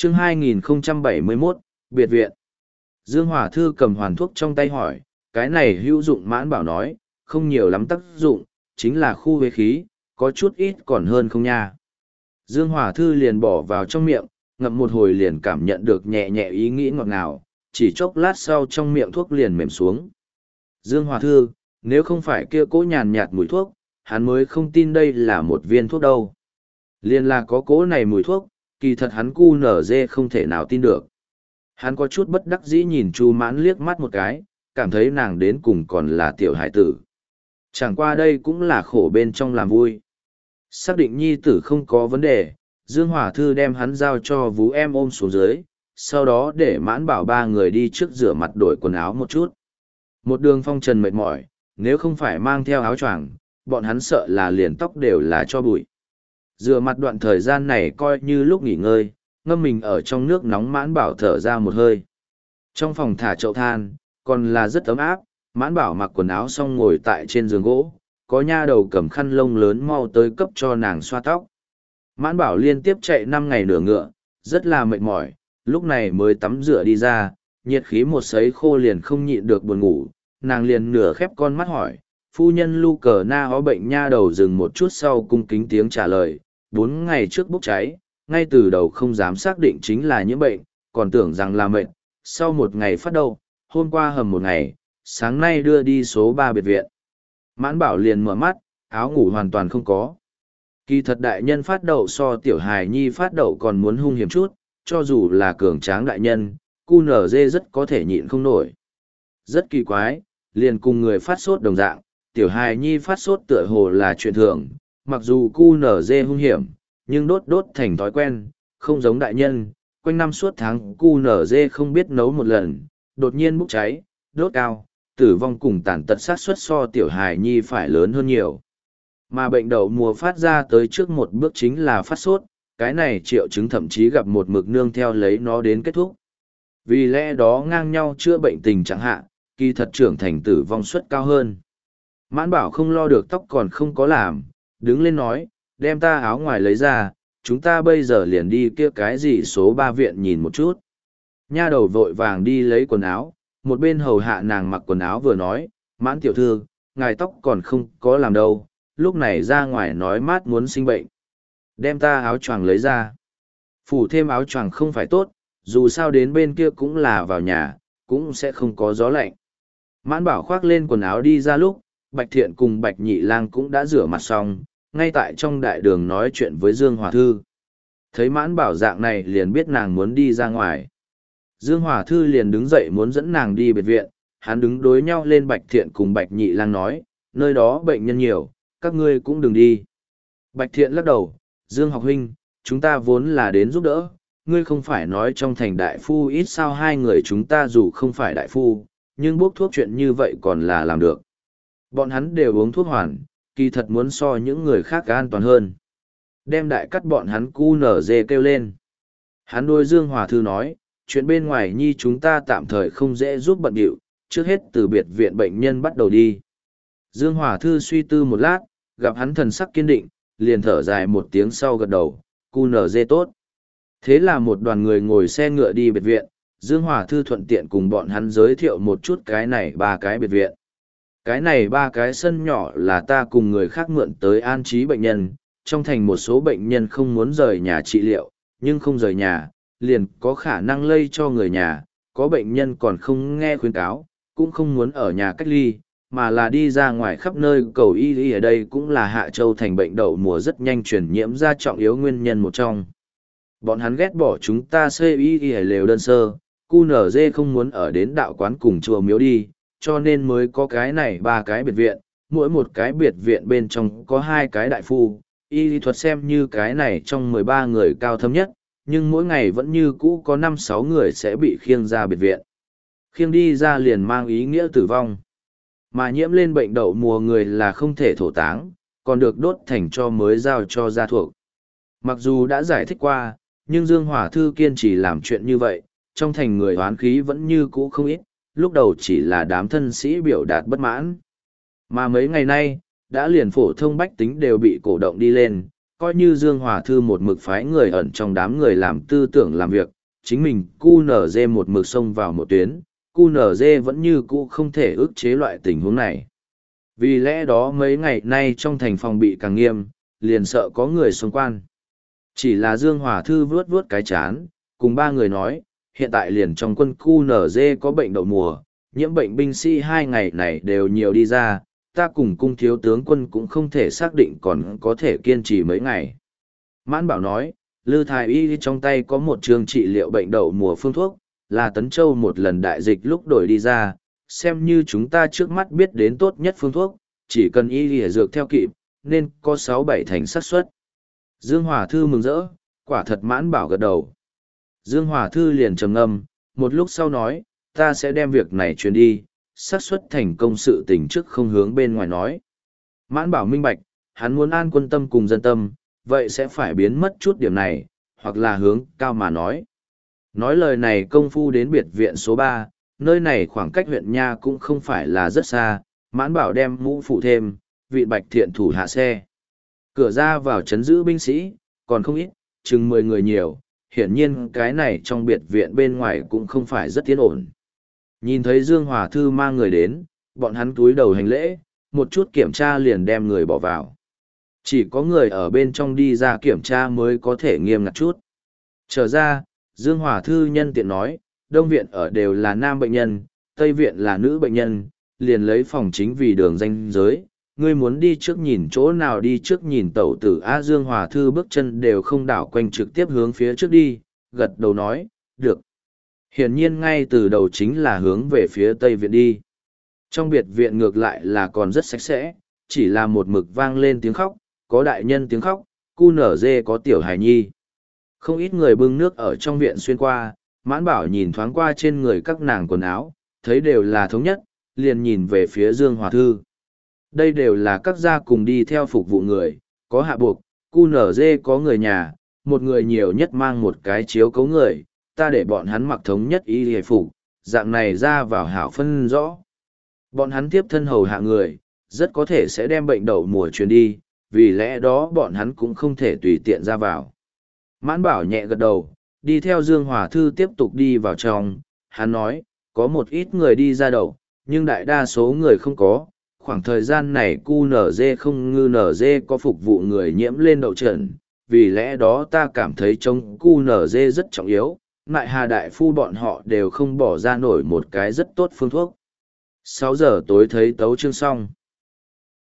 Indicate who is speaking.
Speaker 1: Chương 2071, Biệt viện. Dương Hòa Thư cầm hoàn thuốc trong tay hỏi, cái này hữu dụng? Mãn Bảo nói, không nhiều lắm tác dụng, chính là khu huế khí, có chút ít còn hơn không nha. Dương Hòa Thư liền bỏ vào trong miệng, ngậm một hồi liền cảm nhận được nhẹ nhẹ ý nghĩ ngọt ngào, chỉ chốc lát sau trong miệng thuốc liền mềm xuống. Dương Hòa Thư, nếu không phải kia cỗ nhàn nhạt mùi thuốc, hắn mới không tin đây là một viên thuốc đâu. Liền là có cỗ này mùi thuốc, kỳ thật hắn cu nở dê không thể nào tin được. Hắn có chút bất đắc dĩ nhìn Chu Mãn liếc mắt một cái, cảm thấy nàng đến cùng còn là tiểu hải tử. Chẳng qua đây cũng là khổ bên trong làm vui. Xác định nhi tử không có vấn đề, Dương Hòa Thư đem hắn giao cho Vú Em ôm xuống dưới, sau đó để Mãn Bảo ba người đi trước rửa mặt đổi quần áo một chút. Một đường phong trần mệt mỏi, nếu không phải mang theo áo choàng, bọn hắn sợ là liền tóc đều là cho bụi. Rửa mặt đoạn thời gian này coi như lúc nghỉ ngơi, ngâm mình ở trong nước nóng. Mãn Bảo thở ra một hơi. Trong phòng thả chậu than, còn là rất ấm áp. Mãn Bảo mặc quần áo xong ngồi tại trên giường gỗ, có nha đầu cầm khăn lông lớn mau tới cấp cho nàng xoa tóc. Mãn Bảo liên tiếp chạy 5 ngày nửa ngựa, rất là mệt mỏi, lúc này mới tắm rửa đi ra, nhiệt khí một sấy khô liền không nhịn được buồn ngủ, nàng liền nửa khép con mắt hỏi, phu nhân Lu Cờ Na có bệnh? Nha đầu dừng một chút sau cung kính tiếng trả lời, 4 ngày trước bốc cháy, ngay từ đầu không dám xác định chính là nhiễm bệnh, còn tưởng rằng là mệt, sau 1 ngày phát đau, hôm qua hầm 1 ngày, sáng nay đưa đi số 3 biệt viện. Mãn Bảo liền mở mắt, áo ngủ hoàn toàn không có. Kỳ thật đại nhân phát đậu so tiểu hài nhi phát đậu còn muốn hung hiểm chút, cho dù là cường tráng đại nhân, cu nở dê rất có thể nhịn không nổi. Rất kỳ quái, liền cùng người phát sốt đồng dạng, tiểu hài nhi phát sốt tựa hồ là chuyện thường, mặc dù cu nở dê hung hiểm, nhưng đốt thành thói quen, không giống đại nhân, quanh năm suốt tháng cu nở dê không biết nấu một lần, đột nhiên bốc cháy, đốt cao, tử vong cùng tàn tật sát suất so tiểu hài nhi phải lớn hơn nhiều. Mà bệnh đậu mùa phát ra tới trước một bước chính là phát sốt, cái này triệu chứng thậm chí gặp một mực nương theo lấy nó đến kết thúc. Vì lẽ đó ngang nhau chữa bệnh tình chẳng hạn, kỳ thật trưởng thành tử vong suất cao hơn. Mãn Bảo không lo được tóc còn không có làm, đứng lên nói, đem ta áo ngoài lấy ra, chúng ta bây giờ liền đi kia cái gì số 3 viện nhìn một chút. Nha đầu vội vàng đi lấy quần áo, một bên hầu hạ nàng mặc quần áo vừa nói, Mãn tiểu thư, ngài tóc còn không có làm đâu, lúc này ra ngoài nói mát muốn sinh bệnh. Đem ta áo choàng lấy ra. Phủ thêm áo choàng không phải tốt, dù sao đến bên kia cũng là vào nhà, cũng sẽ không có gió lạnh. Mãn Bảo khoác lên quần áo đi ra lúc, Bạch Thiện cùng Bạch Nhị Lang cũng đã rửa mặt xong, ngay tại trong đại đường nói chuyện với Dương Hòa Thư. Thấy Mãn Bảo dạng này liền biết nàng muốn đi ra ngoài. Dương Hòa Thư liền đứng dậy muốn dẫn nàng đi biệt viện, hắn đứng đối nhau lên Bạch Thiện cùng Bạch Nhị Lang nói, nơi đó bệnh nhân nhiều, các ngươi cũng đừng đi. Bạch Thiện lắc đầu, Dương học huynh, chúng ta vốn là đến giúp đỡ, ngươi không phải nói trong thành đại phu ít sao? Hai người chúng ta dù không phải đại phu, nhưng bốc thuốc chuyện như vậy còn là làm được. Bọn hắn đều uống thuốc hoàn, kỳ thật muốn so những người khác an toàn hơn. Đem đại cắt bọn hắn cu nở dê kêu lên. Hắn đôi Dương Hòa Thư nói, chuyện bên ngoài nhi chúng ta tạm thời không dễ giúp bận điệu, trước hết từ biệt viện bệnh nhân bắt đầu đi. Dương Hòa Thư suy tư một lát, gặp hắn thần sắc kiên định, liền thở dài một tiếng sau gật đầu, cu nở dê tốt. Thế là một đoàn người ngồi xe ngựa đi biệt viện, Dương Hòa Thư thuận tiện cùng bọn hắn giới thiệu một chút cái này 3 cái biệt viện. Cái này 3 cái sân nhỏ là ta cùng người khác mượn tới an trí bệnh nhân, trong thành một số bệnh nhân không muốn rời nhà trị liệu, nhưng không rời nhà, liền có khả năng lây cho người nhà, có bệnh nhân còn không nghe khuyến cáo, cũng không muốn ở nhà cách ly, mà là đi ra ngoài khắp nơi cầu y. Ở đây cũng là Hạ Châu thành bệnh đậu mùa rất nhanh truyền nhiễm ra trọng yếu nguyên nhân một trong. Bọn hắn ghét bỏ chúng ta xây y lều đơn sơ, cu nở dê không muốn ở đến đạo quán cùng chùa miếu đi, cho nên mới có cái này 3 cái biệt viện, mỗi một cái biệt viện bên trong có 2 cái đại phu, y lý thuật xem như cái này trong 13 người cao thâm nhất, nhưng mỗi ngày vẫn như cũ có 5-6 người sẽ bị khiêng ra biệt viện. Khiêng đi ra liền mang ý nghĩa tử vong. Mà nhiễm lên bệnh đậu mùa người là không thể thổ táng, còn được đốt thành tro mới giao cho gia thuộc. Mặc dù đã giải thích qua, nhưng Dương Hòa Thư kiên trì làm chuyện như vậy, trong thành người oán khí vẫn như cũ không ít, lúc đầu chỉ là đám thân sĩ biểu đạt bất mãn. Mà mấy ngày nay, đã liền phổ thông bách tính đều bị cổ động đi lên, coi như Dương Hòa Thư một mực phái người ẩn trong đám người làm tư tưởng làm việc, chính mình QNZ một mực xông vào một tuyến, QNZ vẫn như cũ không thể ức chế loại tình huống này. Vì lẽ đó mấy ngày nay trong thành phòng bị càng nghiêm, liền sợ có người xung quan. Chỉ là Dương Hòa Thư vuốt vuốt cái chán, cùng ba người nói, hiện tại liền trong quân QNZ có bệnh đậu mùa, nhiễm bệnh binh sĩ 2 ngày này đều nhiều đi ra, ta cùng cung thiếu tướng quân cũng không thể xác định còn có thể kiên trì mấy ngày. Mãn Bảo nói, Lư Thái Y trong tay có một trường trị liệu bệnh đậu mùa phương thuốc, là Tấn Châu một lần đại dịch lúc đổi đi ra, xem như chúng ta trước mắt biết đến tốt nhất phương thuốc, chỉ cần y lìa dược theo kịp, nên có 6-7 thành xác suất. Dương Hòa Thư mừng rỡ, quả thật Mãn Bảo gật đầu. Dương Hòa Thư liền trầm ngâm, một lúc sau nói, ta sẽ đem việc này truyền đi, xác suất thành công sự tình trước không hướng bên ngoài nói. Mãn Bảo minh bạch, hắn muốn an quân tâm cùng dân tâm, vậy sẽ phải biến mất chút điểm này, hoặc là hướng cao mà nói. Nói lời này công phu đến biệt viện số 3, nơi này khoảng cách huyện Nha cũng không phải là rất xa, Mãn Bảo đem mũ phụ thêm, vị bạch thiện thủ hạ xe. Cửa ra vào chấn giữ binh sĩ, còn không ít, chừng 10 người nhiều, hiển nhiên cái này trong biệt viện bên ngoài cũng không phải rất tiến ổn. Nhìn thấy Dương Hòa Thư mang người đến, bọn hắn túi đầu hành lễ, một chút kiểm tra liền đem người bỏ vào. Chỉ có người ở bên trong đi ra kiểm tra mới có thể nghiêm ngặt chút. Trở ra, Dương Hòa Thư nhân tiện nói, Đông viện ở đều là nam bệnh nhân, Tây viện là nữ bệnh nhân, liền lấy phòng chính vì đường danh giới. Ngươi muốn đi trước nhìn chỗ nào đi trước nhìn tẩu tử A. Dương Hòa Thư bước chân đều không đảo quanh trực tiếp hướng phía trước đi, gật đầu nói, được. Hiển nhiên ngay từ đầu chính là hướng về phía Tây viện đi. Trong biệt viện ngược lại là còn rất sạch sẽ, chỉ là một mực vang lên tiếng khóc, có đại nhân tiếng khóc, cu nở dê có tiểu hài nhi. Không ít người bưng nước ở trong viện xuyên qua, Mãn Bảo nhìn thoáng qua trên người các nàng quần áo, thấy đều là thống nhất, liền nhìn về phía Dương Hòa Thư. Đây đều là các gia cùng đi theo phục vụ người, có hạ buộc, cu nở dê có người nhà, một người nhiều nhất mang một cái chiếu cấu người, ta để bọn hắn mặc thống nhất y hề phục, dạng này ra vào hảo phân rõ. Bọn hắn tiếp thân hầu hạ người, rất có thể sẽ đem bệnh đậu mùa truyền đi, vì lẽ đó bọn hắn cũng không thể tùy tiện ra vào. Mãn Bảo nhẹ gật đầu, đi theo Dương Hòa Thư tiếp tục đi vào trong, hắn nói, có một ít người đi ra đầu, nhưng đại đa số người không có. Khoảng thời gian này QNZ không ngư NZ có phục vụ người nhiễm lên đậu trần, vì lẽ đó ta cảm thấy chống QNZ rất trọng yếu, Mại Hà Đại Phu bọn họ đều không bỏ ra nổi một cái rất tốt phương thuốc. 6 giờ tối thấy tấu chương xong.